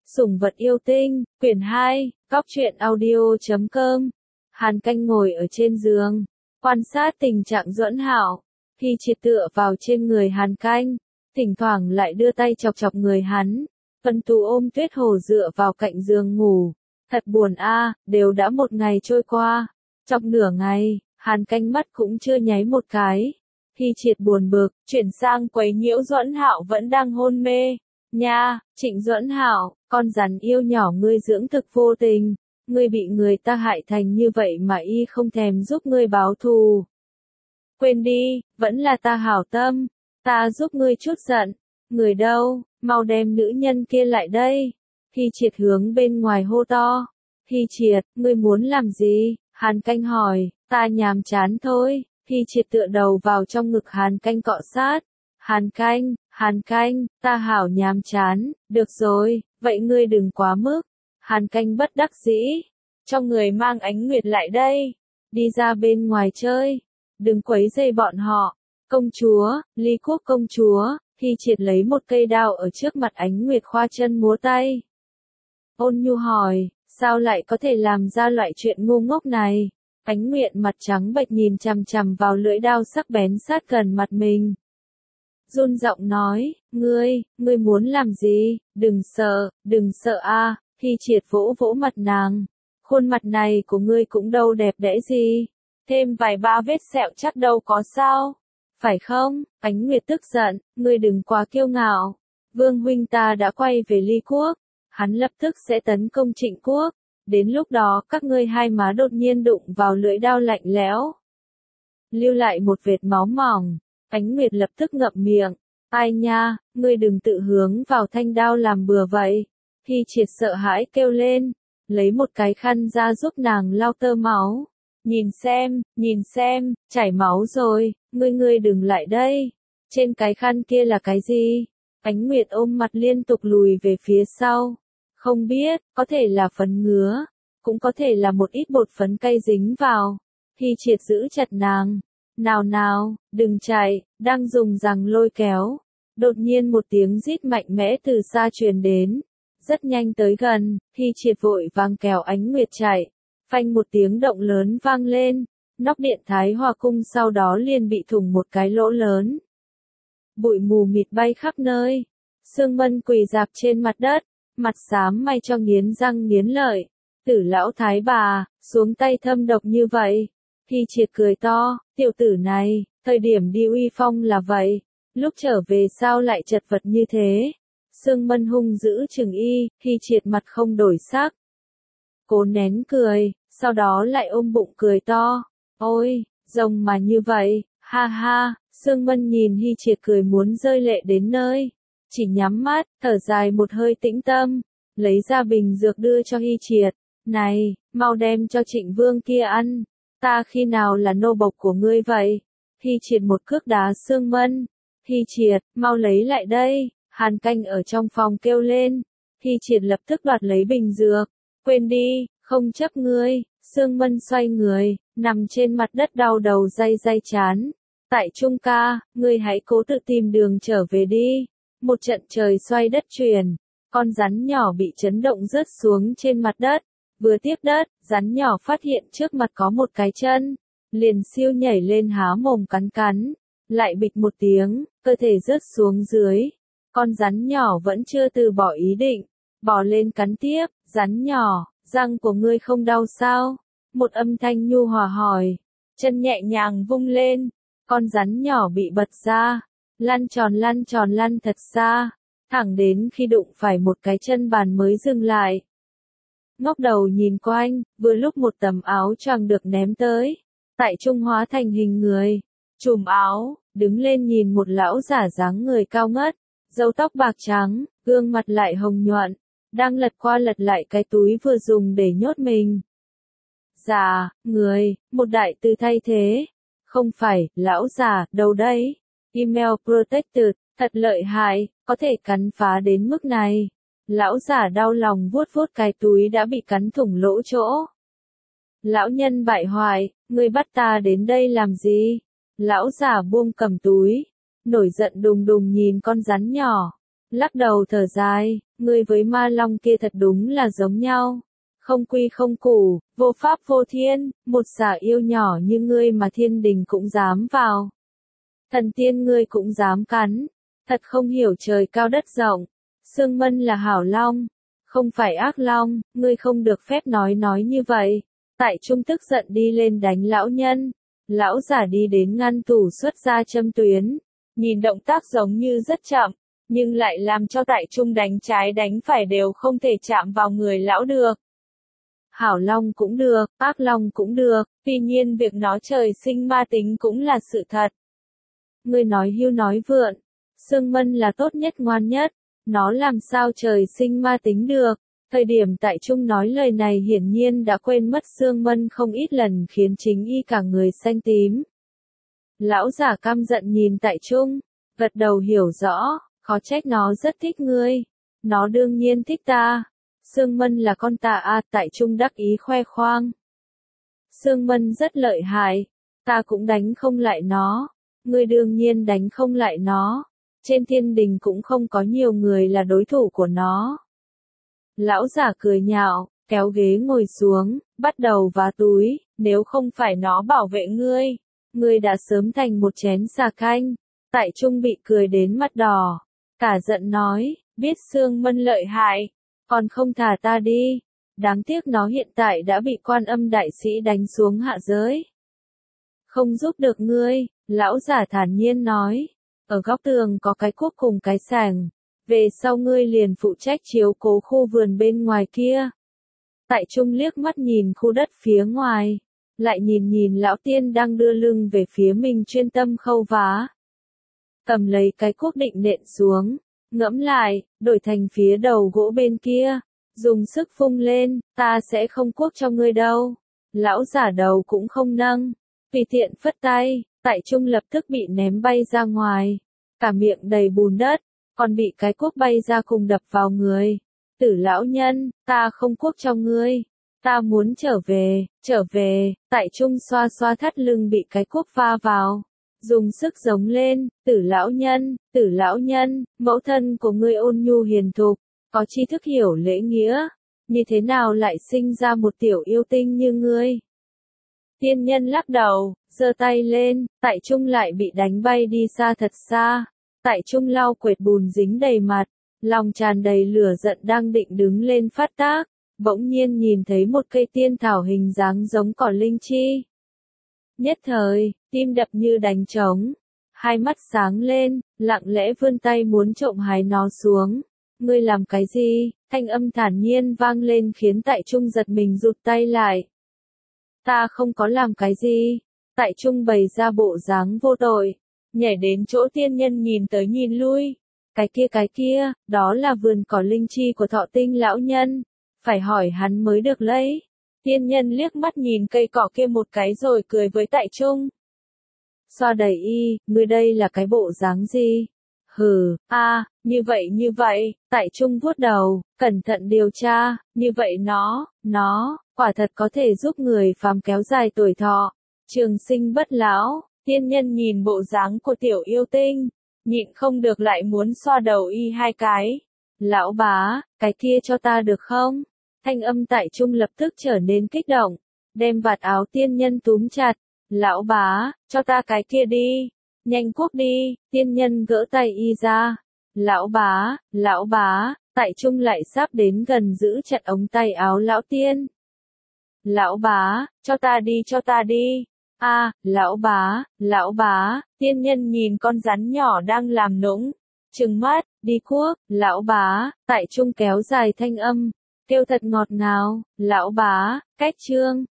Sủng vật yêu tinh, quyển 2, Góc truyện audio.com. Hàn Canh ngồi ở trên giường, quan sát tình trạng Duẫn Hạo. Hy Triệt tựa vào trên người Hàn Canh, thỉnh thoảng lại đưa tay chọc chọc người hắn. Vân Tú ôm Tuyết Hồ dựa vào cạnh giường ngủ. Thật buồn a, đều đã một ngày trôi qua. Chọc nửa ngày, Hàn Canh mắt cũng chưa nháy một cái. Hy Triệt buồn bực, chuyển sang quấy nhiễu Duẫn Hạo vẫn đang hôn mê. Nha, Trịnh Duẫn Hạo, con rắn yêu nhỏ ngươi dưỡng thực vô tình, ngươi bị người ta hại thành như vậy mà y không thèm giúp ngươi báo thù. Quên đi, vẫn là ta hảo tâm, ta giúp ngươi chút giận. Người đâu, mau đem nữ nhân kia lại đây. Hy Triệt hướng bên ngoài hô to. Hy Triệt, ngươi muốn làm gì? Hàn Canh hỏi, ta nhàm chán thôi. Hy Triệt tựa đầu vào trong ngực Hàn Canh cọ sát. Hàn Canh, ta hảo nhàm chán, được rồi, vậy ngươi đừng quá mức. Hàn Canh bất đắc dĩ, cho người mang Ánh Nguyệt lại đây, đi ra bên ngoài chơi, đừng quấy rầy bọn họ. Công chúa, Ly Quốc công chúa, Hy Triệt lấy một cây đao ở trước mặt Ánh Nguyệt khoa chân múa tay. Ôn nhu hỏi, sao lại có thể làm ra loại chuyện ngu ngốc này? Ánh Nguyệt mặt trắng bệch nhìn chằm chằm vào lưỡi đao sắc bén sát gần mặt mình. Run giọng nói, ngươi muốn làm gì? Đừng sợ a. Hy Triệt vỗ vỗ mặt nàng. Khuôn mặt này của ngươi cũng đâu đẹp đẽ gì. Thêm vài ba vết sẹo chắc đâu có sao. Phải không? Ánh Nguyệt tức giận, ngươi đừng quá kiêu ngạo. Vương huynh ta đã quay về Ly Quốc. Hắn lập tức sẽ tấn công Trịnh Quốc. Đến lúc đó các ngươi hai má đột nhiên đụng vào lưỡi đao lạnh lẽo. Lưu lại một vệt máu mỏng. Ánh Nguyệt lập tức ngậm miệng. Ai nha, ngươi đừng tự hướng vào thanh đao làm bừa vậy. Hy Triệt sợ hãi kêu lên, lấy một cái khăn ra giúp nàng lau tơ máu. Nhìn xem, chảy máu rồi, ngươi đừng lại đây. Trên cái khăn kia là cái gì? Ánh Nguyệt ôm mặt liên tục lùi về phía sau. Không biết, có thể là phấn ngứa, cũng có thể là một ít bột phấn cay dính vào. Hy Triệt giữ chặt nàng. Nào, đừng chạy, đang dùng giằng lôi kéo. Đột nhiên một tiếng rít mạnh mẽ từ xa truyền đến. Rất nhanh tới gần, Hy Triệt vội vàng kéo Ánh Nguyệt chạy. Phanh một tiếng động lớn vang lên. Nóc điện Thái Hòa cung sau đó liền bị thủng một cái lỗ lớn. Bụi mù mịt bay khắp nơi. Sương Mân quỳ rạp trên mặt đất, mặt xám may cho nghiến răng nghiến lợi. Tử lão thái bà, xuống tay thâm độc như vậy. Hy Triệt cười to, tiểu tử này, thời điểm đi uy phong là vậy, lúc trở về sao lại chật vật như thế? Sương Mân hung dữ chừng y, Hy Triệt mặt không đổi sắc. Cố nén cười, sau đó lại ôm bụng cười to, ôi, rồng mà như vậy, ha ha. Sương Mân nhìn Hy Triệt cười muốn rơi lệ đến nơi, chỉ nhắm mắt, thở dài một hơi tĩnh tâm, lấy ra bình dược đưa cho Hy Triệt, này, mau đem cho Trịnh Vương kia ăn. Ta khi nào là nô bộc của ngươi vậy? Hy Triệt một cước đá Sương Mân. Hy Triệt, mau lấy lại đây. Hàn Canh ở trong phòng kêu lên. Hy Triệt lập tức đoạt lấy bình dược. Quên đi, không chấp ngươi. Sương Mân xoay người, nằm trên mặt đất đau đầu day chán. Tại Trung ca, ngươi hãy cố tự tìm đường trở về đi. Một trận trời xoay đất chuyển. Con rắn nhỏ bị chấn động rớt xuống trên mặt đất. Vừa tiếp đất, rắn nhỏ phát hiện trước mặt có một cái chân, liền siêu nhảy lên há mồm cắn, lại bịch một tiếng, cơ thể rớt xuống dưới. Con rắn nhỏ vẫn chưa từ bỏ ý định, bò lên cắn tiếp. Rắn nhỏ, răng của ngươi không đau sao? Một âm thanh nhu hòa hỏi. Chân nhẹ nhàng vung lên, con rắn nhỏ bị bật ra, lăn tròn lăn thật xa, thẳng đến khi đụng phải một cái chân bàn mới dừng lại. Ngóc đầu nhìn quanh, vừa lúc một tấm áo choàng được ném tới. Tại Trung hóa thành hình người. Chùm áo, đứng lên nhìn một lão giả dáng người cao ngất, râu tóc bạc trắng, gương mặt lại hồng nhuận, đang lật qua lật lại cái túi vừa dùng để nhốt mình. Dạ, người, một đại từ thay thế. Không phải, lão giả, đâu đấy? Email protected, thật lợi hại, có thể cắn phá đến mức này. Lão giả đau lòng vuốt vuốt cái túi đã bị cắn thủng lỗ chỗ. Lão nhân bại hoại, ngươi bắt ta đến đây làm gì? Lão giả buông cầm túi, nổi giận đùng đùng nhìn con rắn nhỏ, lắc đầu thở dài, ngươi với ma long kia thật đúng là giống nhau. Không quy không củ, vô pháp vô thiên, một xả yêu nhỏ như ngươi mà thiên đình cũng dám vào. Thần tiên ngươi cũng dám cắn, thật không hiểu trời cao đất rộng. Sương Mân là hảo long, không phải ác long, ngươi không được phép nói như vậy. Tại Trung tức giận đi lên đánh lão nhân, lão giả đi đến ngăn tủ xuất ra châm tuyến, nhìn động tác giống như rất chậm, nhưng lại làm cho Tại Trung đánh trái đánh phải đều không thể chạm vào người lão được. Hảo long cũng được, ác long cũng được, tuy nhiên việc nó trời sinh ma tính cũng là sự thật. Ngươi nói hưu nói vượn, Sương Mân là tốt nhất ngoan nhất, nó làm sao trời sinh ma tính được. Thời điểm Tại Trung nói lời này hiển nhiên đã quên mất Sương Mân không ít lần khiến chính y cả người xanh tím. Lão giả căm giận nhìn Tại Trung, gật đầu hiểu rõ, khó trách nó rất thích ngươi. Nó đương nhiên thích ta. Sương Mân là con ta à, Tại Trung đắc ý khoe khoang. Sương Mân rất lợi hại, ta cũng đánh không lại nó. Ngươi đương nhiên đánh không lại nó. Trên thiên đình cũng không có nhiều người là đối thủ của nó. Lão giả cười nhạo, kéo ghế ngồi xuống, bắt đầu vá túi, nếu không phải nó bảo vệ ngươi đã sớm thành một chén xà canh. Tại Trung bị cười đến mặt đỏ, cả giận nói, biết Sương Mân lợi hại, còn không thả ta đi. Đáng tiếc nó hiện tại đã bị Quan Âm đại sĩ đánh xuống hạ giới. Không giúp được ngươi, lão giả thản nhiên nói, ở góc tường có cái cuốc cùng cái sàng. Về sau ngươi liền phụ trách chiếu cố khu vườn bên ngoài kia. Tại Trung liếc mắt nhìn khu đất phía ngoài, lại nhìn lão tiên đang đưa lưng về phía mình chuyên tâm khâu vá. Cầm lấy cái cuốc định nện xuống, ngẫm lại, đổi thành phía đầu gỗ bên kia, dùng sức phung lên, ta sẽ không cuốc cho ngươi đâu. Lão giả đầu cũng không nâng, tùy tiện phất tay, Tại Trung lập tức bị ném bay ra ngoài, cả miệng đầy bùn đất. Còn bị cái cuốc bay ra cùng đập vào người. Tử lão nhân, ta không cuốc cho ngươi. Ta muốn trở về, Tại Trung xoa xoa thắt lưng bị cái cuốc va vào. Dùng sức giống lên, tử lão nhân, mẫu thân của ngươi ôn nhu hiền thục, có tri thức hiểu lễ nghĩa. Như thế nào lại sinh ra một tiểu yêu tinh như ngươi? Tiên nhân lắc đầu, giơ tay lên, Tại Trung lại bị đánh bay đi xa thật xa. Tại Trung lau quệt bùn dính đầy mặt, lòng tràn đầy lửa giận đang định đứng lên phát tác, bỗng nhiên nhìn thấy một cây tiên thảo hình dáng giống cỏ linh chi. Nhất thời, tim đập như đánh trống, hai mắt sáng lên, lặng lẽ vươn tay muốn trộm hái nó xuống. Ngươi làm cái gì? Thanh âm thản nhiên vang lên khiến Tại Trung giật mình rụt tay lại. Ta không có làm cái gì. Tại Trung bày ra bộ dáng vô tội. Nhảy đến chỗ tiên nhân nhìn tới nhìn lui. Cái kia, đó là vườn cỏ linh chi của Thọ Tinh lão nhân. Phải hỏi hắn mới được lấy. Tiên nhân liếc mắt nhìn cây cỏ kia một cái rồi cười với Tại Trung. Xoa đầy y, ngươi đây là cái bộ dáng gì? Hừ, như vậy, Tại Trung vuốt đầu, cẩn thận điều tra, như vậy nó, quả thật có thể giúp người phàm kéo dài tuổi thọ, trường sinh bất lão. Tiên nhân nhìn bộ dáng của tiểu yêu tinh, nhịn không được lại muốn xoa đầu y hai cái. Lão bá, cái kia cho ta được không? Thanh âm Tại Trung lập tức trở nên kích động, đem vạt áo tiên nhân túm chặt. Lão bá, cho ta cái kia đi, nhanh cuốc đi, tiên nhân gỡ tay y ra. Lão bá, Tại Trung lại sắp đến gần giữ chặt ống tay áo lão tiên. Lão bá, cho ta đi. Lão bá, tiên nhân nhìn con rắn nhỏ đang làm nũng, trừng mắt, đi cuốc, lão bá. Tại Trung kéo dài thanh âm, kêu thật ngọt ngào, lão bá, cách chương.